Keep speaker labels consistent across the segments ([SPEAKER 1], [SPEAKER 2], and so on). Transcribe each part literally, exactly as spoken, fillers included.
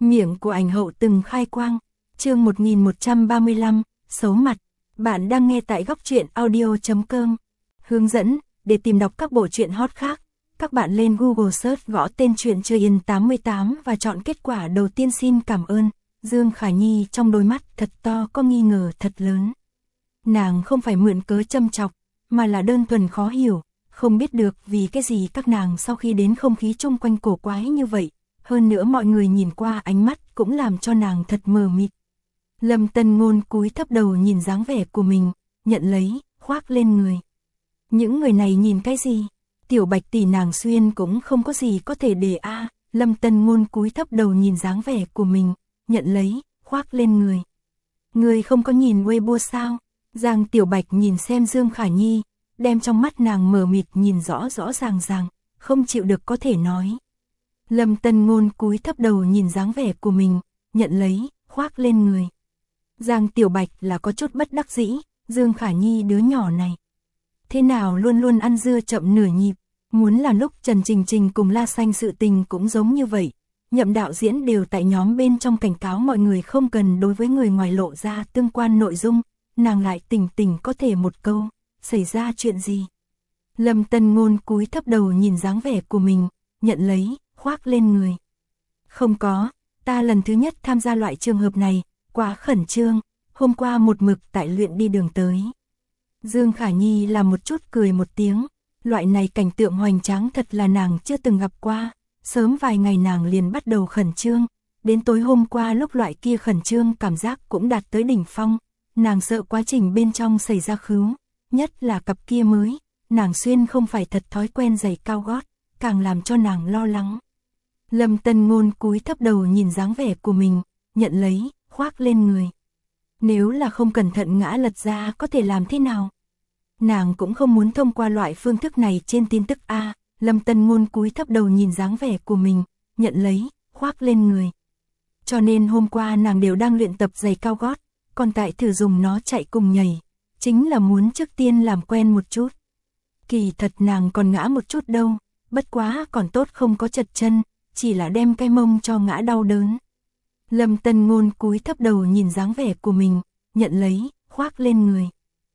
[SPEAKER 1] Miệng của ảnh hậu từng khai quang. Chương một nghìn một trăm ba mươi lăm, xấu mặt. Bạn đang nghe tại góc truyện audio chấm com. Hướng dẫn, để tìm đọc các bộ truyện hot khác, các bạn lên Google search gõ tên truyện Chơi Yên tám mươi tám và chọn kết quả đầu tiên. Xin cảm ơn. Dương Khả Nhi trong đôi mắt thật to có nghi ngờ thật lớn. Nàng không phải mượn cớ châm chọc, mà là đơn thuần khó hiểu, không biết được vì cái gì các nàng sau khi đến không khí chung quanh cổ quái như vậy. Hơn nữa mọi người nhìn qua ánh mắt cũng làm cho nàng thật mờ mịt. Lâm Tân Ngôn cúi thấp đầu nhìn dáng vẻ của mình, nhận lấy, khoác lên người. Những người này nhìn cái gì? Tiểu Bạch tỷ nàng xuyên cũng không có gì có thể để a. À. Lâm Tân Ngôn cúi thấp đầu nhìn dáng vẻ của mình, nhận lấy, khoác lên người. Người không có nhìn Weibo sao? Giang Tiểu Bạch nhìn xem Dương Khả Nhi, đem trong mắt nàng mờ mịt nhìn rõ rõ ràng ràng, không chịu được có thể nói. Lâm Tân Ngôn cúi thấp đầu nhìn dáng vẻ của mình, nhận lấy, khoác lên người. Giang Tiểu Bạch là có chút bất đắc dĩ, Dương Khả Nhi đứa nhỏ này. Thế nào luôn luôn ăn dưa chậm nửa nhịp, muốn là lúc Trần Trình Trình cùng La Xanh sự tình cũng giống như vậy. Nhậm đạo diễn đều tại nhóm bên trong cảnh cáo mọi người không cần đối với người ngoài lộ ra tương quan nội dung, nàng lại tỉnh tỉnh có thể một câu, xảy ra chuyện gì. Lâm Tân Ngôn cúi thấp đầu nhìn dáng vẻ của mình, nhận lấy, khoác lên người. Không có, ta lần thứ nhất tham gia loại trường hợp này, quá khẩn trương, hôm qua một mực tại luyện đi đường tới. Dương Khả Nhi là một chút cười một tiếng, loại này cảnh tượng hoành tráng thật là nàng chưa từng gặp qua, sớm vài ngày nàng liền bắt đầu khẩn trương, đến tối hôm qua lúc loại kia khẩn trương cảm giác cũng đạt tới đỉnh phong, nàng sợ quá trình bên trong xảy ra khứu, nhất là cặp kia mới, nàng xuyên không phải thật thói quen giày cao gót, càng làm cho nàng lo lắng. Lâm Tân Ngôn cúi thấp đầu nhìn dáng vẻ của mình, nhận lấy, khoác lên người. Nếu là không cẩn thận ngã lật ra có thể làm thế nào? Nàng cũng không muốn thông qua loại phương thức này trên tin tức A. Lâm Tân Ngôn cúi thấp đầu nhìn dáng vẻ của mình, nhận lấy, khoác lên người. Cho nên hôm qua nàng đều đang luyện tập giày cao gót, còn tại thử dùng nó chạy cùng nhảy, chính là muốn trước tiên làm quen một chút. Kỳ thật nàng còn ngã một chút đâu, bất quá còn tốt không có chật chân, chỉ là đem cái mông cho ngã đau đớn. Lâm Tân Ngôn cúi thấp đầu nhìn dáng vẻ của mình, nhận lấy, khoác lên người.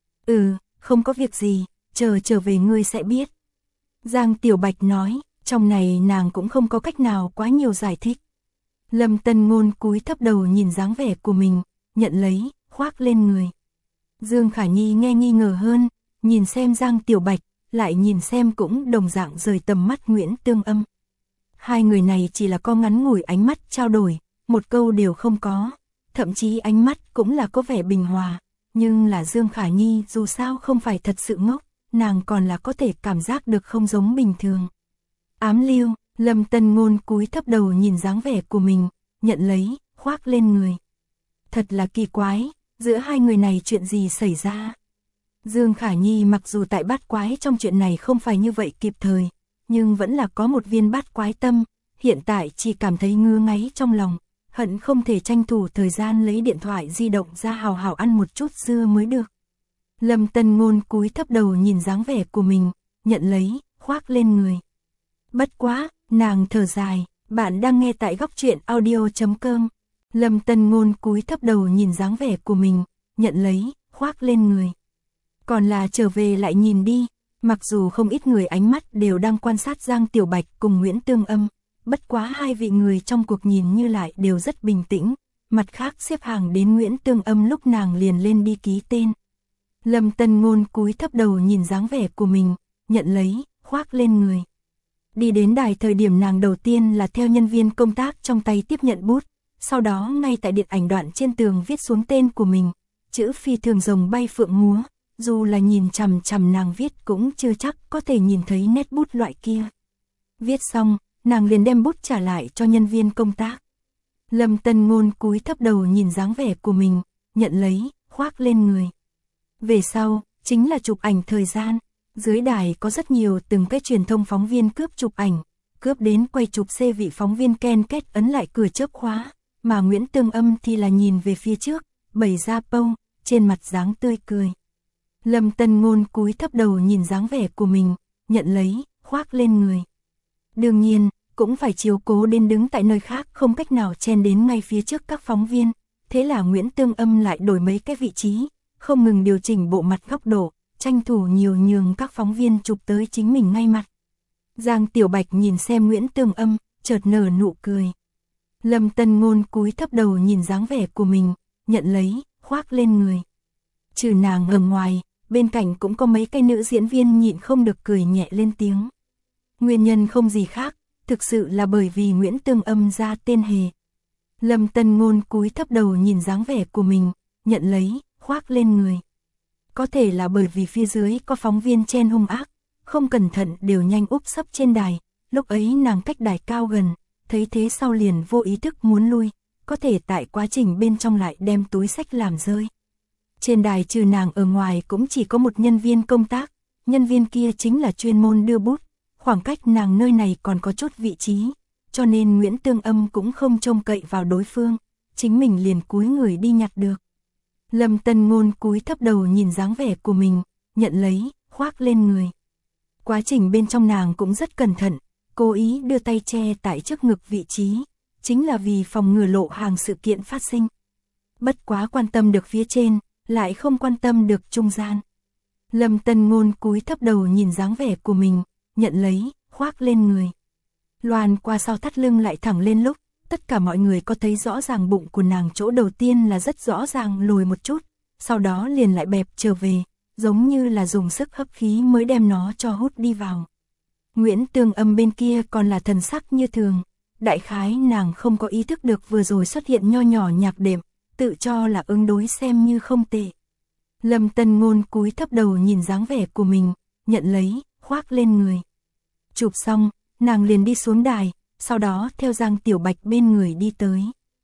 [SPEAKER 1] Ừ, không có việc gì, chờ trở về ngươi sẽ biết. Giang Tiểu Bạch nói, trong này nàng cũng không có cách nào quá nhiều giải thích. Lâm Tân Ngôn cúi thấp đầu nhìn dáng vẻ của mình, nhận lấy, khoác lên người. Dương Khả Nhi nghe nghi ngờ hơn, nhìn xem Giang Tiểu Bạch, lại nhìn xem cũng đồng dạng rời tầm mắt Nguyễn Tương Âm. Hai người này chỉ là có ngắn ngủi ánh mắt trao đổi, một câu đều không có, thậm chí ánh mắt cũng là có vẻ bình hòa, nhưng là Dương Khả Nhi dù sao không phải thật sự ngốc, nàng còn là có thể cảm giác được không giống bình thường. Ám lưu, Lâm Tân Ngôn cúi thấp đầu nhìn dáng vẻ của mình, nhận lấy, khoác lên người. Thật là kỳ quái, giữa hai người này chuyện gì xảy ra? Dương Khả Nhi mặc dù tại bát quái trong chuyện này không phải như vậy kịp thời, nhưng vẫn là có một viên bát quái tâm, hiện tại chỉ cảm thấy ngứa ngáy trong lòng, hận không thể tranh thủ thời gian lấy điện thoại di động ra hào hào ăn một chút dưa mới được. Lâm Tân Ngôn cúi thấp đầu nhìn dáng vẻ của mình, nhận lấy, khoác lên người. Bất quá, nàng thở dài, bạn đang nghe tại góc truyện audio chấm com. Lâm Tân Ngôn cúi thấp đầu nhìn dáng vẻ của mình, nhận lấy, khoác lên người. Còn là trở về lại nhìn đi, mặc dù không ít người ánh mắt đều đang quan sát Giang Tiểu Bạch cùng Nguyễn Tương Âm, bất quá hai vị người trong cuộc nhìn như lại đều rất bình tĩnh, mặt khác xếp hàng đến Nguyễn Tương Âm lúc nàng liền lên đi ký tên. Lâm Tân Ngôn cúi thấp đầu nhìn dáng vẻ của mình, nhận lấy, khoác lên người. Đi đến đài thời điểm nàng đầu tiên là theo nhân viên công tác trong tay tiếp nhận bút, sau đó ngay tại điện ảnh đoạn trên tường viết xuống tên của mình, chữ phi thường rồng bay phượng múa, dù là nhìn chằm chằm nàng viết cũng chưa chắc có thể nhìn thấy nét bút loại kia. Viết xong, nàng liền đem bút trả lại cho nhân viên công tác. Lâm Tân Ngôn cúi thấp đầu nhìn dáng vẻ của mình, nhận lấy, khoác lên người. Về sau, chính là chụp ảnh thời gian, dưới đài có rất nhiều từng cái truyền thông phóng viên cướp chụp ảnh, cướp đến quay chụp xe vị phóng viên ken kết ấn lại cửa chớp khóa, mà Nguyễn Tương Âm thì là nhìn về phía trước, bày ra pose, trên mặt dáng tươi cười. Lâm Tân Ngôn cúi thấp đầu nhìn dáng vẻ của mình, nhận lấy, khoác lên người. Đương nhiên, cũng phải chiếu cố đến đứng tại nơi khác không cách nào chen đến ngay phía trước các phóng viên. Thế là Nguyễn Tương Âm lại đổi mấy cái vị trí, không ngừng điều chỉnh bộ mặt góc độ, tranh thủ nhiều nhường các phóng viên chụp tới chính mình ngay mặt. Giang Tiểu Bạch nhìn xem Nguyễn Tương Âm, chợt nở nụ cười. Lâm Tân Ngôn cúi thấp đầu nhìn dáng vẻ của mình, nhận lấy, khoác lên người. Trừ nàng ở ngoài, bên cạnh cũng có mấy cái nữ diễn viên nhịn không được cười nhẹ lên tiếng. Nguyên nhân không gì khác, thực sự là bởi vì Nguyễn Tương Âm ra tên hề. Lâm Tân Ngôn cúi thấp đầu nhìn dáng vẻ của mình, nhận lấy, khoác lên người. Có thể là bởi vì phía dưới có phóng viên chen hung ác, không cẩn thận đều nhanh úp sấp trên đài, lúc ấy nàng cách đài cao gần, thấy thế sau liền vô ý thức muốn lui, có thể tại quá trình bên trong lại đem túi xách làm rơi. Trên đài trừ nàng ở ngoài cũng chỉ có một nhân viên công tác, nhân viên kia chính là chuyên môn đưa bút, khoảng cách nàng nơi này còn có chút vị trí, cho nên Nguyễn Tương Âm cũng không trông cậy vào đối phương, chính mình liền cúi người đi nhặt được. Lâm Tân Ngôn cúi thấp đầu nhìn dáng vẻ của mình, nhận lấy, khoác lên người. Quá trình bên trong nàng cũng rất cẩn thận, cố ý đưa tay che tại trước ngực vị trí, chính là vì phòng ngừa lộ hàng sự kiện phát sinh. Bất quá quan tâm được phía trên, lại không quan tâm được trung gian. Lâm Tân Ngôn cúi thấp đầu nhìn dáng vẻ của mình, nhận lấy, khoác lên người. Loan qua sau thắt lưng lại thẳng lên lúc, tất cả mọi người có thấy rõ ràng bụng của nàng chỗ đầu tiên là rất rõ ràng lồi một chút, sau đó liền lại bẹp trở về, giống như là dùng sức hấp khí mới đem nó cho hút đi vào. Nguyễn Tương Âm bên kia còn là thần sắc như thường, đại khái nàng không có ý thức được vừa rồi xuất hiện nho nhỏ nhạc đệm, tự cho là ứng đối xem như không tệ. Lâm Tân Ngôn cúi thấp đầu nhìn dáng vẻ của mình, nhận lấy, khoác lên người. Chụp xong, nàng liền đi xuống đài, sau đó theo Giang Tiểu Bạch bên người đi tới.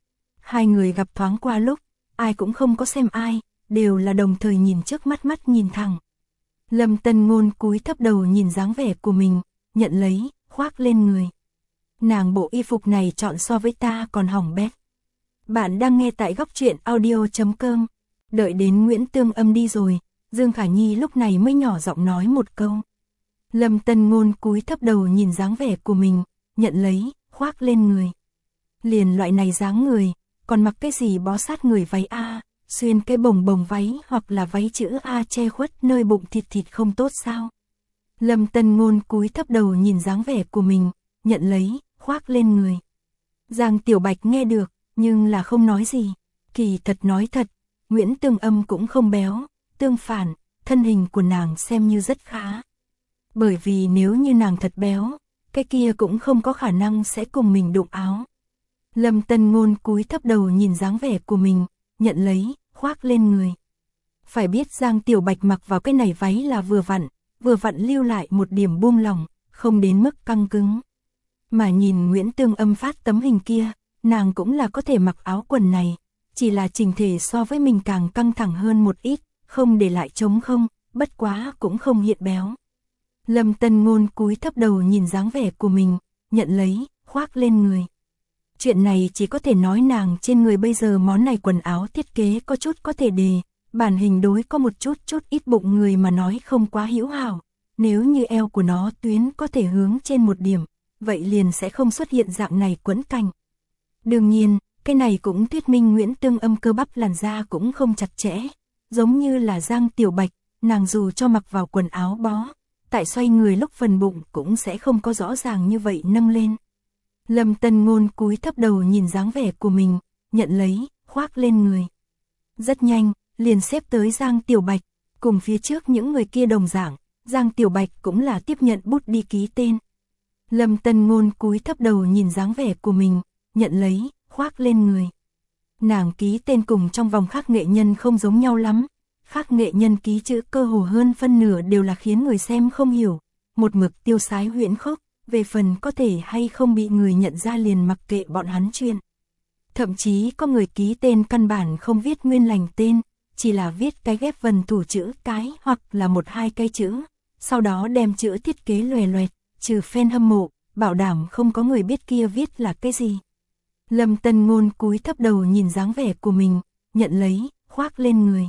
[SPEAKER 1] Hai người gặp thoáng qua lúc, ai cũng không có xem ai, đều là đồng thời nhìn trước mắt mắt nhìn thẳng. Lâm Tân Ngôn cúi thấp đầu nhìn dáng vẻ của mình, nhận lấy, khoác lên người. Nàng bộ y phục này chọn so với ta còn hỏng bét. Bạn đang nghe tại góc truyện audio chấm com. Đợi đến Nguyễn Tương Âm đi rồi, Dương Khả Nhi lúc này mới nhỏ giọng nói một câu. Lâm Tân Ngôn cúi thấp đầu nhìn dáng vẻ của mình, nhận lấy, khoác lên người. Liền loại này dáng người, còn mặc cái gì bó sát người váy A, xuyên cái bồng bồng váy hoặc là váy chữ A che khuất nơi bụng thịt thịt không tốt sao? Lâm Tân Ngôn cúi thấp đầu nhìn dáng vẻ của mình, nhận lấy, khoác lên người. Giang Tiểu Bạch nghe được, nhưng là không nói gì. Kỳ thật nói thật, Nguyễn Tương Âm cũng không béo, tương phản, thân hình của nàng xem như rất khá. Bởi vì nếu như nàng thật béo, cái kia cũng không có khả năng sẽ cùng mình đụng áo. Lâm Tân Ngôn cúi thấp đầu nhìn dáng vẻ của mình, nhận lấy, khoác lên người. Phải biết Giang Tiểu Bạch mặc vào cái này váy là vừa vặn, vừa vặn lưu lại một điểm buông lỏng, không đến mức căng cứng. Mà nhìn Nguyễn Tương Âm phát tấm hình kia, nàng cũng là có thể mặc áo quần này, chỉ là chỉnh thể so với mình càng căng thẳng hơn một ít, không để lại trống không, bất quá cũng không hiện béo. Lâm Tân Ngôn cúi thấp đầu nhìn dáng vẻ của mình, nhận lấy, khoác lên người. Chuyện này chỉ có thể nói nàng trên người bây giờ món này quần áo thiết kế có chút có thể đề, bản hình đối có một chút chút ít bụng người mà nói không quá hữu hảo, nếu như eo của nó tuyến có thể hướng trên một điểm, vậy liền sẽ không xuất hiện dạng này quẫn cảnh. Đương nhiên, cái này cũng thuyết minh Nguyễn Tương Âm cơ bắp làn da cũng không chặt chẽ, giống như là Giang Tiểu Bạch, nàng dù cho mặc vào quần áo bó, tại xoay người lúc phần bụng cũng sẽ không có rõ ràng như vậy nâng lên. Lâm Tân Ngôn cúi thấp đầu nhìn dáng vẻ của mình, nhận lấy, khoác lên người. Rất nhanh, liền xếp tới Giang Tiểu Bạch, cùng phía trước những người kia đồng dạng, Giang Tiểu Bạch cũng là tiếp nhận bút đi ký tên. Lâm Tân Ngôn cúi thấp đầu nhìn dáng vẻ của mình, nhận lấy, khoác lên người. Nàng ký tên cùng trong vòng khác nghệ nhân không giống nhau lắm, khác nghệ nhân ký chữ cơ hồ hơn phân nửa đều là khiến người xem không hiểu, một mực tiêu sái huyễn khốc, về phần có thể hay không bị người nhận ra liền mặc kệ bọn hắn chuyên. Thậm chí có người ký tên căn bản không viết nguyên lành tên, chỉ là viết cái ghép vần thủ chữ cái hoặc là một hai cái chữ, sau đó đem chữ thiết kế loè loẹt, trừ fan hâm mộ, bảo đảm không có người biết kia viết là cái gì. Lâm Tân Ngôn cúi thấp đầu nhìn dáng vẻ của mình, nhận lấy, khoác lên người.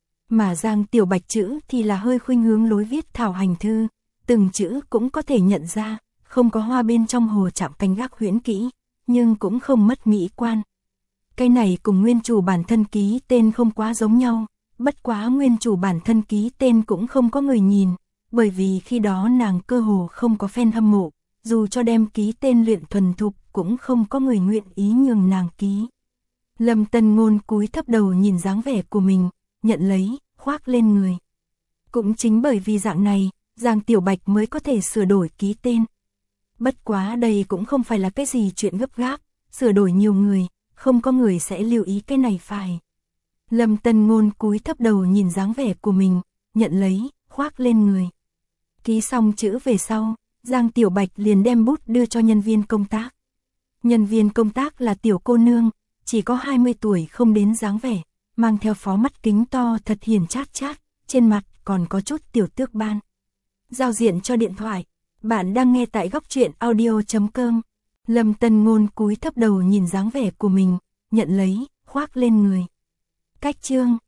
[SPEAKER 1] Mà Giang Tiểu Bạch chữ thì là hơi khuynh hướng lối viết thảo hành thư, từng chữ cũng có thể nhận ra, không có hoa bên trong hồ chạm canh gác huyễn kỹ, nhưng cũng không mất mỹ quan. Cái này cùng nguyên chủ bản thân ký tên không quá giống nhau, bất quá nguyên chủ bản thân ký tên cũng không có người nhìn, bởi vì khi đó nàng cơ hồ không có fan hâm mộ, dù cho đem ký tên luyện thuần thục cũng không có người nguyện ý nhường nàng ký. Lâm Tân Ngôn cúi thấp đầu nhìn dáng vẻ của mình, nhận lấy, khoác lên người. Cũng chính bởi vì dạng này, Giang Tiểu Bạch mới có thể sửa đổi ký tên. Bất quá đây cũng không phải là cái gì chuyện gấp gáp, sửa đổi nhiều người, không có người sẽ lưu ý cái này phải. Lâm Tân Ngôn cúi thấp đầu nhìn dáng vẻ của mình, nhận lấy, khoác lên người. Ký xong chữ về sau, Giang Tiểu Bạch liền đem bút đưa cho nhân viên công tác. Nhân viên công tác là tiểu cô nương, chỉ có hai mươi tuổi không đến dáng vẻ, mang theo phó mắt kính to thật hiền chát chát, trên mặt còn có chút tiểu tước ban. Giao diện cho điện thoại, bạn đang nghe tại góc truyện audio chấm com. Lâm Tân Ngôn cúi thấp đầu nhìn dáng vẻ của mình, nhận lấy, khoác lên người. Cách chương